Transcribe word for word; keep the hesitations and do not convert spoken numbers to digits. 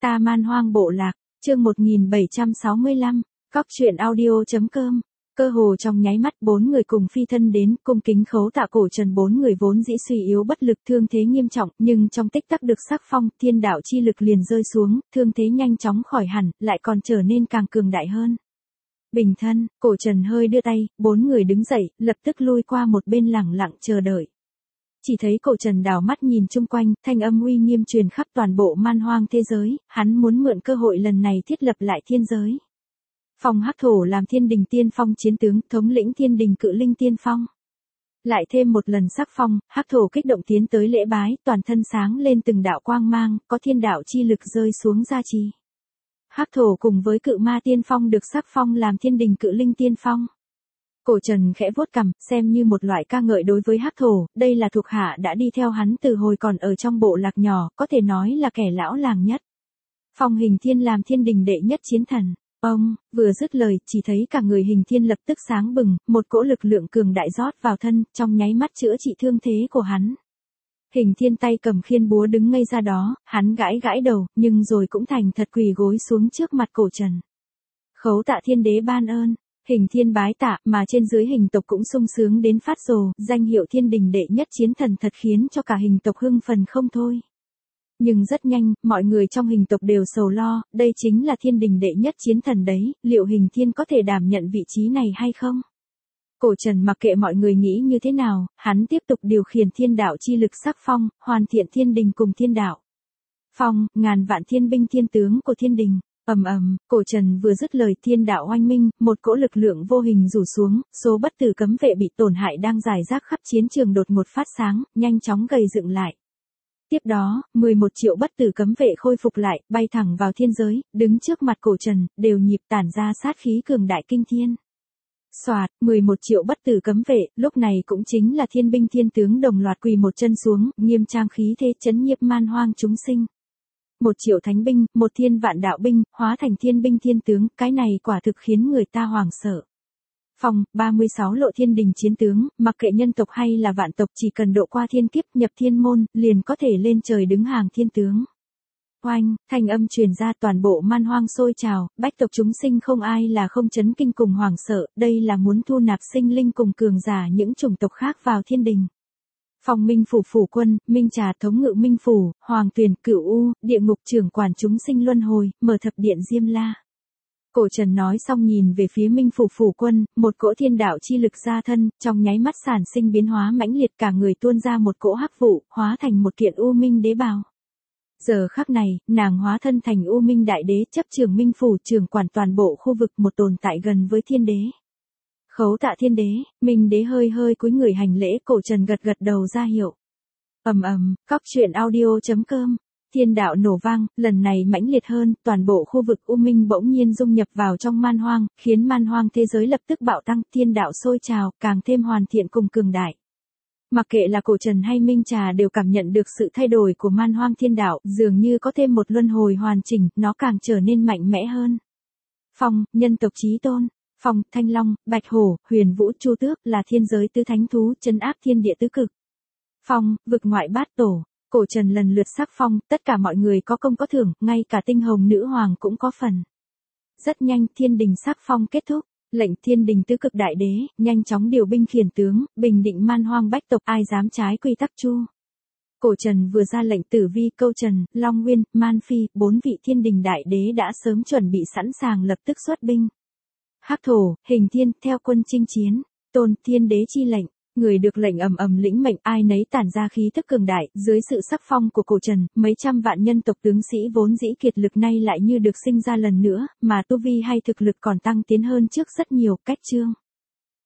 Ta Man Hoang Bộ Lạc, chương một nghìn bảy trăm sáu mươi lăm, cóc truyện audio.com. Cơ hồ trong nháy mắt bốn người cùng phi thân đến, cung kính khấu tạ cổ trần. Bốn người vốn dĩ suy yếu bất lực, thương thế nghiêm trọng, nhưng trong tích tắc được sắc phong, thiên đạo chi lực liền rơi xuống, thương thế nhanh chóng khỏi hẳn, lại còn trở nên càng cường đại hơn. Bình thân, cổ trần hơi đưa tay, bốn người đứng dậy, lập tức lui qua một bên lẳng lặng chờ đợi. Chỉ thấy cổ trần đảo mắt nhìn chung quanh, thanh âm uy nghiêm truyền khắp toàn bộ man hoang thế giới, hắn muốn mượn cơ hội lần này thiết lập lại thiên giới. Phong Hắc Thổ làm thiên đình tiên phong chiến tướng, thống lĩnh thiên đình cự linh tiên phong. Lại thêm một lần sắc phong, Hắc Thổ kích động tiến tới lễ bái, toàn thân sáng lên từng đạo quang mang, có thiên đạo chi lực rơi xuống gia trì. Hắc Thổ cùng với cự ma tiên phong được sắc phong làm thiên đình cự linh tiên phong. Cổ trần khẽ vuốt cằm, xem như một loại ca ngợi đối với Hắc Thổ, đây là thuộc hạ đã đi theo hắn từ hồi còn ở trong bộ lạc nhỏ, có thể nói là kẻ lão làng nhất. Phong Hình Thiên làm thiên đình đệ nhất chiến thần. Ông, vừa dứt lời, chỉ thấy cả người Hình Thiên lập tức sáng bừng, một cỗ lực lượng cường đại rót vào thân, trong nháy mắt chữa trị thương thế của hắn. Hình Thiên tay cầm khiên búa đứng ngây ra đó, hắn gãi gãi đầu, nhưng rồi cũng thành thật quỳ gối xuống trước mặt cổ trần. Khấu tạ thiên đế ban ơn. Hình Thiên bái tạ, mà trên dưới hình tộc cũng sung sướng đến phát rồ, danh hiệu thiên đình đệ nhất chiến thần thật khiến cho cả hình tộc hưng phần không thôi. Nhưng rất nhanh, mọi người trong hình tộc đều sầu lo, đây chính là thiên đình đệ nhất chiến thần đấy, liệu Hình Thiên có thể đảm nhận vị trí này hay không? Cổ trần mặc kệ mọi người nghĩ như thế nào, hắn tiếp tục điều khiển thiên đạo chi lực sắc phong, hoàn thiện thiên đình cùng thiên đạo. Phong, ngàn vạn thiên binh thiên tướng của thiên đình. Ầm ầm, cổ trần vừa dứt lời, thiên đạo oanh minh, một cỗ lực lượng vô hình rủ xuống, số bất tử cấm vệ bị tổn hại đang rải rác khắp chiến trường đột ngột phát sáng, nhanh chóng gầy dựng lại. Tiếp đó, mười một triệu bất tử cấm vệ khôi phục lại, bay thẳng vào thiên giới, đứng trước mặt cổ trần, đều nhịp tản ra sát khí cường đại kinh thiên. Soạt, mười một triệu bất tử cấm vệ, lúc này cũng chính là thiên binh thiên tướng đồng loạt quỳ một chân xuống, nghiêm trang khí thế chấn nhiếp man hoang chúng sinh. Một triệu thánh binh, một thiên vạn đạo binh, hóa thành thiên binh thiên tướng, cái này quả thực khiến người ta hoảng sợ. Phong, ba mươi sáu lộ thiên đình chiến tướng, mặc kệ nhân tộc hay là vạn tộc, chỉ cần độ qua thiên kiếp nhập thiên môn, liền có thể lên trời đứng hàng thiên tướng. Oanh, thanh âm truyền ra, toàn bộ man hoang sôi trào, bách tộc chúng sinh không ai là không chấn kinh cùng hoảng sợ, đây là muốn thu nạp sinh linh cùng cường giả những chủng tộc khác vào thiên đình. Phong Minh Phủ phủ quân, Minh Trà thống ngự Minh Phủ, Hoàng Tuyền, Cửu U, địa ngục trưởng quản chúng sinh luân hồi, mở thập điện Diêm La. Cổ trần nói xong nhìn về phía Minh Phủ phủ quân, một cỗ thiên đạo chi lực ra thân, trong nháy mắt sản sinh biến hóa mãnh liệt, cả người tuôn ra một cỗ hắc vụ, hóa thành một kiện U Minh đế bào. Giờ khắc này, nàng hóa thân thành U Minh đại đế, chấp trưởng Minh Phủ, trưởng quản toàn bộ khu vực, một tồn tại gần với thiên đế. Khấu tạ thiên đế, Minh đế hơi hơi cúi người hành lễ, cổ trần gật gật đầu ra hiệu. Ầm ầm, cóc truyện audio.com. Thiên đạo nổ vang, lần này mãnh liệt hơn, toàn bộ khu vực U Minh bỗng nhiên dung nhập vào trong man hoang, khiến man hoang thế giới lập tức bạo tăng, thiên đạo sôi trào, càng thêm hoàn thiện cùng cường đại. Mặc kệ là cổ trần hay Minh Trà đều cảm nhận được sự thay đổi của man hoang thiên đạo, dường như có thêm một luân hồi hoàn chỉnh, nó càng trở nên mạnh mẽ hơn. Phong, nhân tộc chí tôn. Phong, Thanh Long, Bạch Hổ, Huyền Vũ, Chu Tước là thiên giới tứ thánh thú, trấn áp thiên địa tứ cực. Phong, vực ngoại bát tổ. Cổ trần lần lượt sắc phong, tất cả mọi người có công có thưởng, ngay cả tinh hồng nữ hoàng cũng có phần. Rất nhanh, thiên đình sắc phong kết thúc, lệnh thiên đình tứ cực đại đế, nhanh chóng điều binh khiển tướng, bình định man hoang bách tộc, ai dám trái quy tắc chu. Cổ trần vừa ra lệnh, Tử Vi, Câu Trần, Long Nguyên, Man Phi, bốn vị thiên đình đại đế đã sớm chuẩn bị sẵn sàng lập tức xuất binh. Hắc Thổ, Hình Thiên, theo quân chinh chiến, tôn thiên đế chi lệnh. Người được lệnh ầm ầm lĩnh mệnh, ai nấy tản ra khí tức cường đại, dưới sự sắc phong của cổ trần, mấy trăm vạn nhân tộc tướng sĩ vốn dĩ kiệt lực nay lại như được sinh ra lần nữa, mà tu vi hay thực lực còn tăng tiến hơn trước rất nhiều, cách chương.